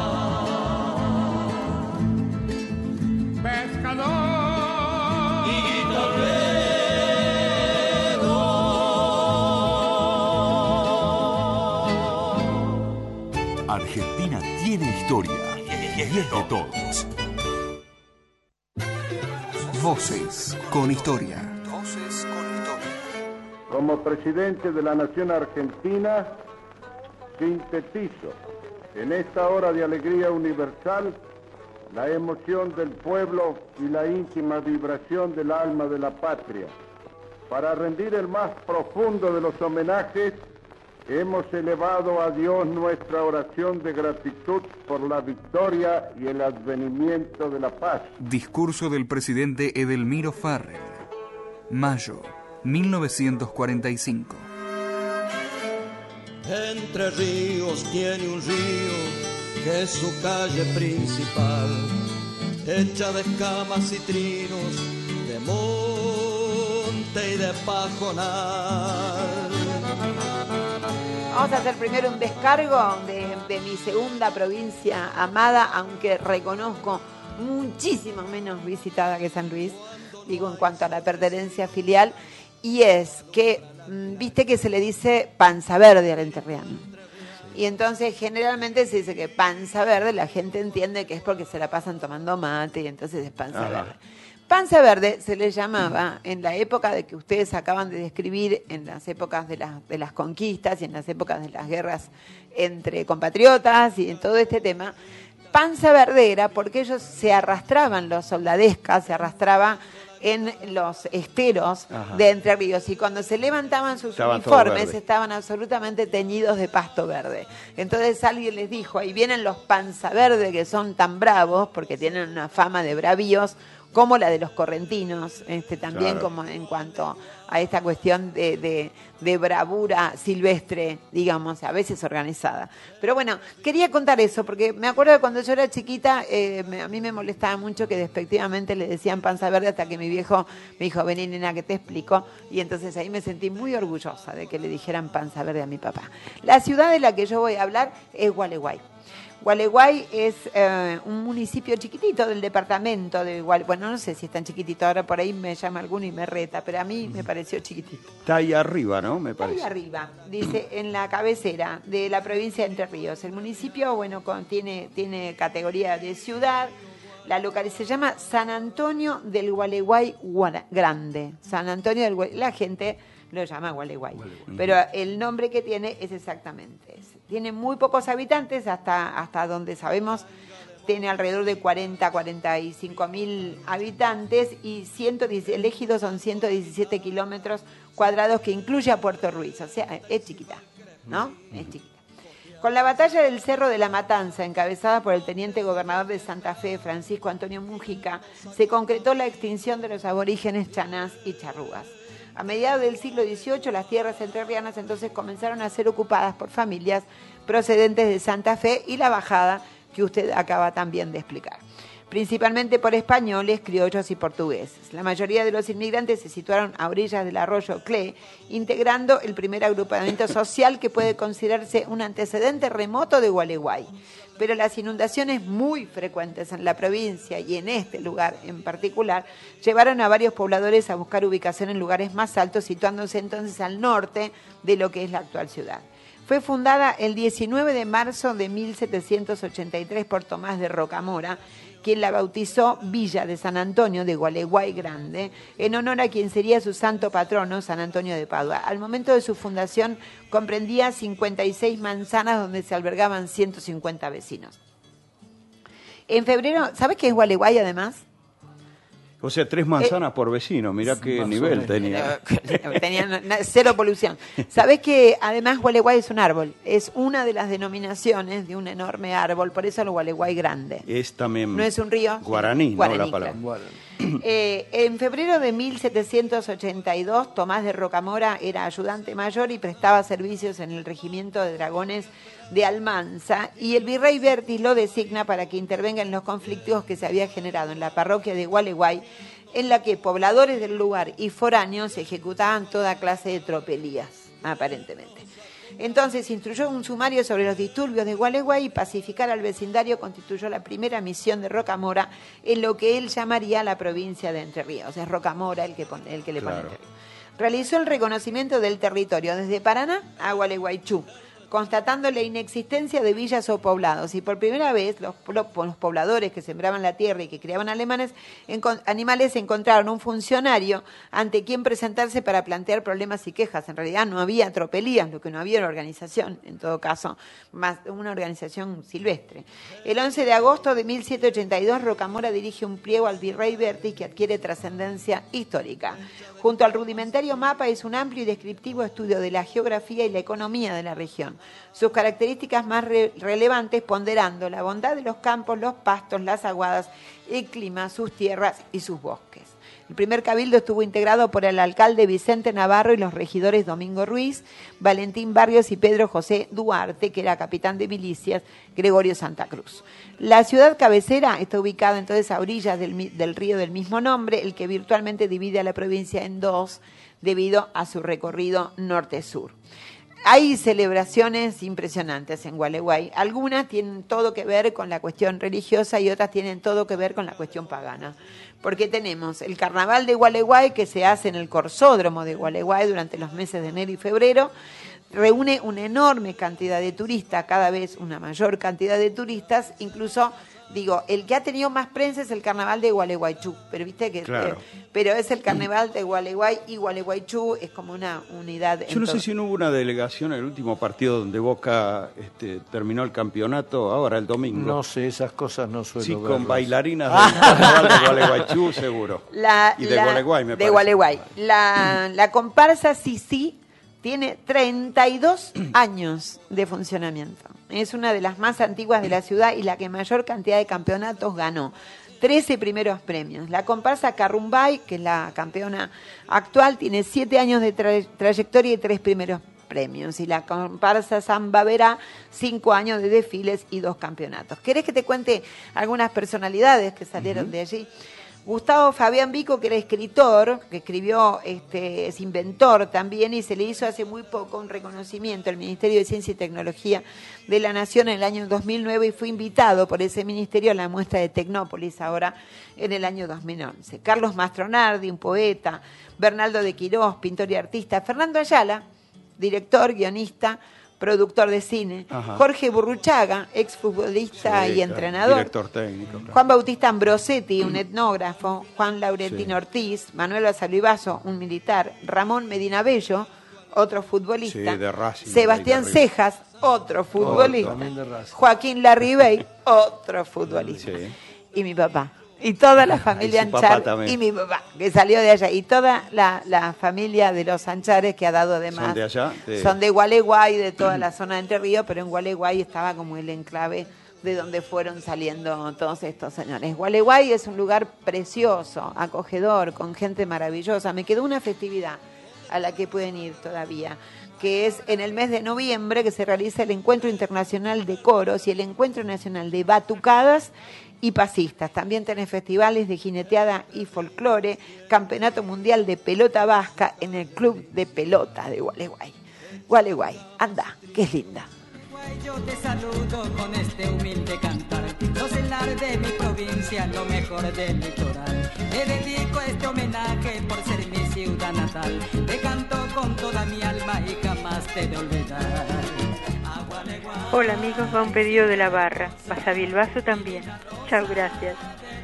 Pescador y guitarrero. Argentina tiene historia y es de todos. Voces con historia. Voces con historia. Como presidente de la Nación Argentina, sintetizo en esta hora de alegría universal la emoción del pueblo y la íntima vibración del alma de la patria. Para rendir el más profundo de los homenajes, hemos elevado a Dios nuestra oración de gratitud por la victoria y el advenimiento de la paz. Discurso del presidente Edelmiro Farrell. Mayo, mil novecientos cuarenta y cinco. Entre Ríos tiene un río que es su calle principal, hecha de escamas y trinos, de monte y de pajonal. Vamos a hacer primero un descargo de, de mi segunda provincia amada, aunque reconozco muchísimo menos visitada que San Luis, digo en cuanto a la pertenencia filial, y es que, viste que se le dice panza verde al entrerriano. Y entonces generalmente se dice que panza verde, la gente entiende que es porque se la pasan tomando mate y entonces es panza Ajá. verde. Panza verde se le llamaba en la época de que ustedes acaban de describir, en las épocas de, la, de las conquistas y en las épocas de las guerras entre compatriotas y en todo este tema. Panza verde era porque ellos se arrastraban, los soldadescas, se arrastraba en los esteros Ajá. de Entre Ríos, y cuando se levantaban sus estaban uniformes estaban absolutamente teñidos de pasto verde. Entonces alguien les dijo, ahí vienen los panza verde que son tan bravos porque tienen una fama de bravíos como la de los correntinos, este, también claro. como en cuanto a esta cuestión de, de, de bravura silvestre, digamos, a veces organizada. Pero bueno, quería contar eso, porque me acuerdo de cuando yo era chiquita, eh, me, a mí me molestaba mucho que despectivamente le decían panza verde, hasta que mi viejo me dijo, vení nena que te explico, y entonces ahí me sentí muy orgullosa de que le dijeran panza verde a mi papá. La ciudad de la que yo voy a hablar es Gualeguay. Gualeguay es eh, un municipio chiquitito del departamento de Gualeguay. Bueno, no sé si es tan chiquitito, ahora por ahí me llama alguno y me reta, pero a mí me pareció chiquitito. Está ahí arriba, ¿no? Me parece. Está ahí arriba, dice, en la cabecera de la provincia de Entre Ríos. El municipio, bueno, con, tiene, tiene categoría de ciudad. La localidad se llama San Antonio del Gualeguay Grande. San Antonio del Gualeguay. La gente lo llama Gualeguay, Gualeguay. Pero el nombre que tiene es exactamente ese. Tiene muy pocos habitantes, hasta, hasta donde sabemos, tiene alrededor de cuarenta, cuarenta y cinco mil habitantes, y ciento diez, el ejido son ciento diecisiete kilómetros cuadrados, que incluye a Puerto Ruiz, o sea, es chiquita, ¿no? Es chiquita. Con la batalla del Cerro de la Matanza, encabezada por el teniente gobernador de Santa Fe, Francisco Antonio Mujica, se concretó la extinción de los aborígenes chanás y charrúas. A mediados del siglo dieciocho, las tierras entrerrianas entonces comenzaron a ser ocupadas por familias procedentes de Santa Fe y la bajada que usted acaba también de explicar. principalmente por españoles, criollos y portugueses. La mayoría de los inmigrantes se situaron a orillas del arroyo Cle, integrando el primer agrupamiento social que puede considerarse un antecedente remoto de Gualeguay. Pero las inundaciones muy frecuentes en la provincia y en este lugar en particular llevaron a varios pobladores a buscar ubicación en lugares más altos, situándose entonces al norte de lo que es la actual ciudad. Fue fundada el diecinueve de marzo de mil setecientos ochenta y tres por Tomás de Rocamora, quien la bautizó Villa de San Antonio de Gualeguay Grande, en honor a quien sería su santo patrono, San Antonio de Padua. Al momento de su fundación comprendía cincuenta y seis manzanas donde se albergaban ciento cincuenta vecinos. En febrero, ¿sabes qué es Gualeguay además? O sea, tres manzanas eh, por vecino, mirá qué nivel tenía. Tenían cero polución. ¿Sabés que además Gualeguay es un árbol? Es una de las denominaciones de un enorme árbol, por eso el Gualeguay Grande. Es también... ¿No es un río? Guaraní, sí. Guaraní, no la palabra. Claro. Eh, en febrero de mil setecientos ochenta y dos, Tomás de Rocamora era ayudante mayor y prestaba servicios en el regimiento de dragones de Almanza, y el virrey Bertis lo designa para que intervenga en los conflictos que se había generado en la parroquia de Gualeguay, en la que pobladores del lugar y foráneos ejecutaban toda clase de tropelías, aparentemente. Entonces instruyó un sumario sobre los disturbios de Gualeguay y pacificar al vecindario constituyó la primera misión de Rocamora en lo que él llamaría la provincia de Entre Ríos. Es Rocamora el que, pone, el que le pone claro. Entre Ríos. Realizó el reconocimiento del territorio desde Paraná a Gualeguaychú, constatando la inexistencia de villas o poblados, y por primera vez los, los pobladores que sembraban la tierra y que criaban alemanes, en, animales encontraron un funcionario ante quien presentarse para plantear problemas y quejas. En realidad no había tropelías, lo que no había era organización, en todo caso, más una organización silvestre. El once de agosto de mil setecientos ochenta y dos, Rocamora dirige un pliego al virrey Bertis que adquiere trascendencia histórica. Junto al rudimentario mapa es un amplio y descriptivo estudio de la geografía y la economía de la región. Sus características más re- relevantes ponderando la bondad de los campos, los pastos, las aguadas, el clima, sus tierras y sus bosques. El primer cabildo estuvo integrado por el alcalde Vicente Navarro y los regidores Domingo Ruiz, Valentín Barrios y Pedro José Duarte, que era capitán de milicias, Gregorio Santa Cruz. La ciudad cabecera está ubicada entonces a orillas del, del río del mismo nombre, el que virtualmente divide a la provincia en dos debido a su recorrido norte-sur. Hay celebraciones impresionantes en Gualeguay. Algunas tienen todo que ver con la cuestión religiosa y otras tienen todo que ver con la cuestión pagana. Porque tenemos el carnaval de Gualeguay que se hace en el Corsódromo de Gualeguay durante los meses de enero y febrero. Reúne una enorme cantidad de turistas, cada vez una mayor cantidad de turistas, incluso... Digo, el que ha tenido más prensa es el carnaval de Gualeguaychú, pero viste que claro. eh, pero es el carnaval de Gualeguay y Gualeguaychú es como una unidad. Yo no sé si no hubo una delegación en el último partido donde Boca este, terminó el campeonato, ahora el domingo. No sé, esas cosas no suelo Sí, verlas. con bailarinas del carnaval de Gualeguaychú, seguro. La, y de la, Gualeguay, me de parece. Gualeguay. La, la comparsa Sisi tiene treinta y dos años de funcionamiento. Es una de las más antiguas de la ciudad y la que mayor cantidad de campeonatos ganó. trece primeros premios. La comparsa Carrumbay, que es la campeona actual, tiene siete años de tra- trayectoria y tres primeros premios. Y la comparsa Samba Verá, cinco años de desfiles y dos campeonatos. ¿Querés que te cuente algunas personalidades que salieron uh-huh. de allí? Gustavo Fabián Vico, que era escritor, que escribió, este, es inventor también, y se le hizo hace muy poco un reconocimiento al Ministerio de Ciencia y Tecnología de la Nación en el año dos mil nueve y fue invitado por ese ministerio a la muestra de Tecnópolis ahora en el año dos mil once. Carlos Mastronardi, un poeta, Bernaldo de Quirós, pintor y artista, Fernando Ayala, director, guionista, productor de cine, Ajá. Jorge Burruchaga, exfutbolista sí, y entrenador, director técnico. Claro. Juan Bautista Ambrosetti, un etnógrafo, Juan Laurentino sí. Ortiz, Manuel Basalibazo, un militar, Ramón Medina Bello, otro futbolista, sí, de Racing, Sebastián de Cejas, otro futbolista, oh, Joaquín Larribey, otro futbolista, sí. y mi papá. Y toda la familia Anchar y mi papá, que salió de allá. Y toda la, la familia de los Anchares que ha dado además. ¿Son de allá? De... Son de Gualeguay, de toda la zona de Entre Ríos, pero en Gualeguay estaba como el enclave de donde fueron saliendo todos estos señores. Gualeguay es un lugar precioso, acogedor, con gente maravillosa. Me quedó una festividad a la que pueden ir todavía, que es en el mes de noviembre, que se realiza el Encuentro Internacional de Coros y el Encuentro Nacional de Batucadas y Pasistas. También tenés festivales de jineteada y folclore, Campeonato Mundial de Pelota Vasca en el Club de Pelota de Gualeguay. Gualeguay, anda, que es linda. Yo te saludo con este humilde cantar, los enlares de mi provincia, lo mejor del litoral. Te dedico este homenaje por ser mi ciudad natal. Te canto con toda mi alma y jamás te de olvidar. Hola amigos, va un pedido de la barra. Basavilbaso también. Chao, gracias.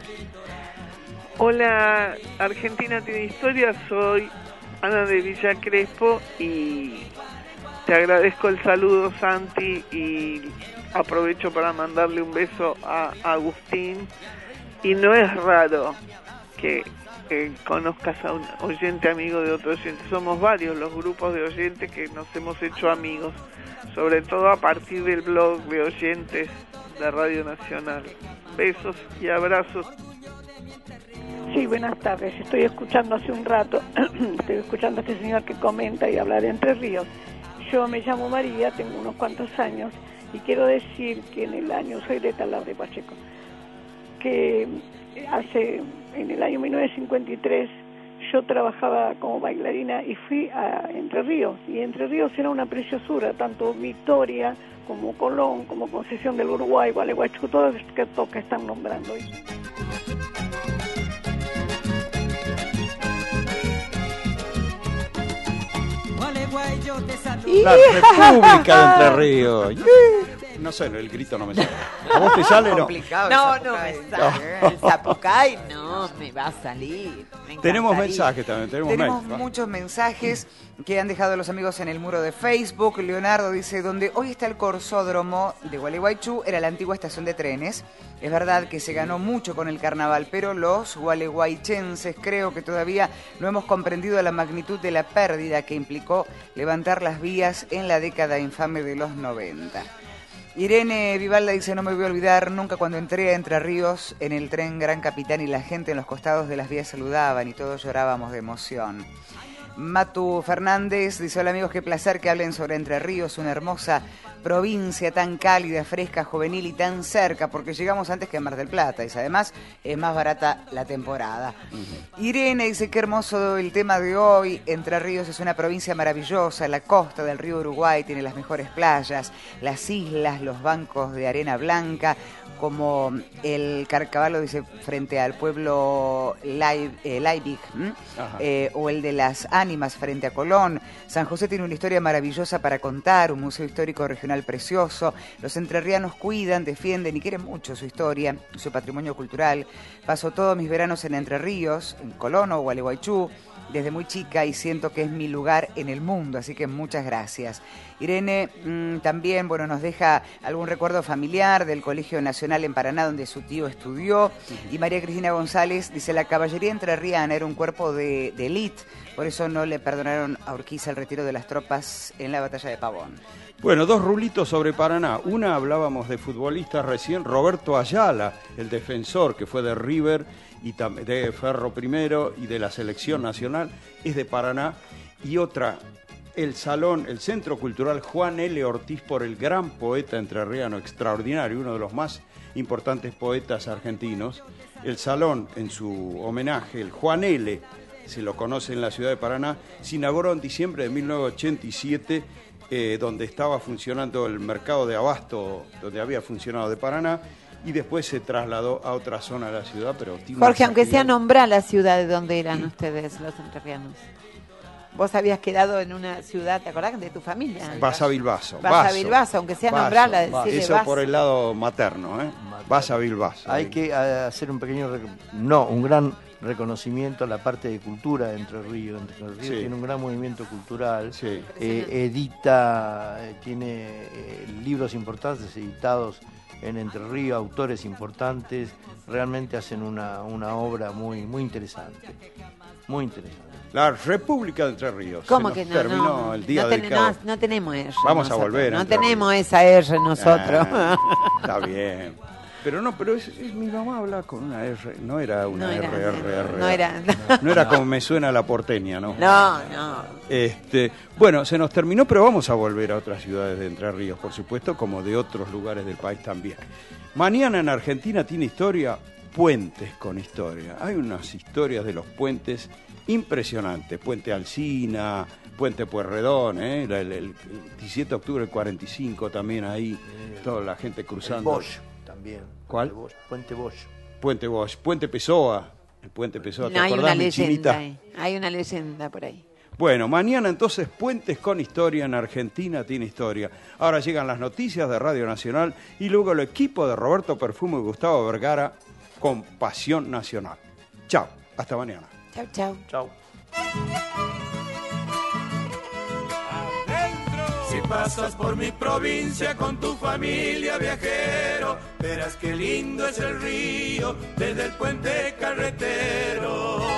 Hola, Argentina tiene historia, soy Ana de Villa Crespo y te agradezco el saludo, Santi, y aprovecho para mandarle un beso a Agustín. Y no es raro que eh, conozcas a un oyente amigo de otro oyente. Somos varios los grupos de oyentes que nos hemos hecho amigos, sobre todo a partir del blog de oyentes de Radio Nacional. Besos y abrazos. Sí, buenas tardes. Estoy escuchando hace un rato, estoy escuchando a este señor que comenta y habla de Entre Ríos. Yo me llamo María, tengo unos cuantos años y quiero decir que en el año, soy de Talar de Pacheco, que hace, en el año mil novecientos cincuenta y tres yo trabajaba como bailarina y fui a Entre Ríos, y Entre Ríos era una preciosura, tanto Victoria como Colón, como Concesión del Uruguay, Gualeguaychú, todas que toca están nombrando hoy. La República de Entre Ríos. No sé, el grito no me sale. ¿A vos te sale? No, no, no me sale. El Zapucay no me va a salir. Tenemos mensajes también. Tenemos, tenemos mail, muchos mensajes que han dejado los amigos en el muro de Facebook. Leonardo dice, donde hoy está el corsódromo de Gualeguaychú, era la antigua estación de trenes. Es verdad que se ganó mucho con el carnaval, pero los gualeguaychenses creo que todavía no hemos comprendido la magnitud de la pérdida que implicó levantar las vías en la década infame de los noventa. Irene Vivalda dice, no me voy a olvidar nunca cuando entré a Entre Ríos en el tren Gran Capitán y la gente en los costados de las vías saludaban y todos llorábamos de emoción. Matu Fernández dice, hola amigos, qué placer que hablen sobre Entre Ríos, una hermosa provincia tan cálida, fresca, juvenil y tan cerca, porque llegamos antes que a Mar del Plata y además es más barata la temporada. Uh-huh. Irene dice, qué hermoso el tema de hoy, Entre Ríos es una provincia maravillosa, la costa del río Uruguay tiene las mejores playas, las islas, los bancos de arena blanca, como el Carcavalo dice, frente al pueblo Leib, eh, Leibig, eh, o el de las Ánimas frente a Colón. San José tiene una historia maravillosa para contar, un museo histórico regional precioso. Los entrerrianos cuidan, defienden y quieren mucho su historia, su patrimonio cultural. Paso todos mis veranos en Entre Ríos, en Colón o Gualeguaychú, desde muy chica y siento que es mi lugar en el mundo, así que muchas gracias. Irene mmm, también bueno, nos deja algún recuerdo familiar del Colegio Nacional en Paraná, donde su tío estudió. Y María Cristina González dice, la caballería entrerriana era un cuerpo de, de élite, por eso no le perdonaron a Urquiza el retiro de las tropas en la batalla de Pavón. Bueno, dos rulitos sobre Paraná. Una, hablábamos de futbolistas recién, Roberto Ayala, el defensor que fue de River y de Ferro primero y de la selección nacional, es de Paraná. Y otra, el salón, el Centro Cultural Juan L. Ortiz, por el gran poeta entrerriano extraordinario, uno de los más importantes poetas argentinos. El salón, en su homenaje, el Juan L., se lo conoce en la ciudad de Paraná, se inauguró en diciembre de mil novecientos ochenta y siete, eh, donde estaba funcionando el mercado de abasto, donde había funcionado de Paraná, y después se trasladó a otra zona de la ciudad. Pero Jorge, aunque sea nombrar la ciudad de donde eran ustedes los entrerrianos. Vos habías quedado en una ciudad, ¿te acordás de tu familia? Basavilbaso. Basavilbaso, aunque sea nombrarla, decirle Eso Baso. Por el lado materno, ¿eh? Basavilbaso. Hay que hacer un pequeño, no, un gran reconocimiento a la parte de cultura de Entre Ríos. Entre Ríos sí. Tiene un gran movimiento cultural, sí. eh, edita, eh, tiene eh, libros importantes editados en Entre Ríos, autores importantes, realmente hacen una, una obra muy, muy interesante, muy interesante. La República de Entre Ríos. ¿Cómo que no? Terminó no, el día no, del ten, cabo. no, no tenemos R. Vamos nosotros. a volver. No Entre tenemos Ríos. esa R nosotros. Ah, está bien. Pero no, pero es, es, mi mamá habla con una R, no era una no R, era, R, R, R. No era. No, no era como me suena la porteña, ¿no? No, no. Este, bueno, se nos terminó, pero vamos a volver a otras ciudades de Entre Ríos, por supuesto, como de otros lugares del país también. Mañana en Argentina tiene historia, puentes con historia. Hay unas historias de los puentes impresionantes. Puente Alsina, Puente Pueyrredón, ¿eh? el, el, el diecisiete de octubre del cuarenta y cinco también ahí, eh, toda la gente cruzando. El Bosch también. ¿Cuál? Bosch, Puente Bosch. Puente Bosch. Puente Pessoa. El Puente Pessoa, ¿te no, hay acordás, una leyenda, eh. hay una leyenda por ahí. Bueno, mañana entonces Puentes con Historia en Argentina tiene historia. Ahora llegan las noticias de Radio Nacional y luego el equipo de Roberto Perfumo y Gustavo Vergara con Pasión Nacional. Chao, hasta mañana. Chao, chao. Chao. Si pasas por mi provincia con tu familia, viajero, verás qué lindo es el río desde el puente carretero.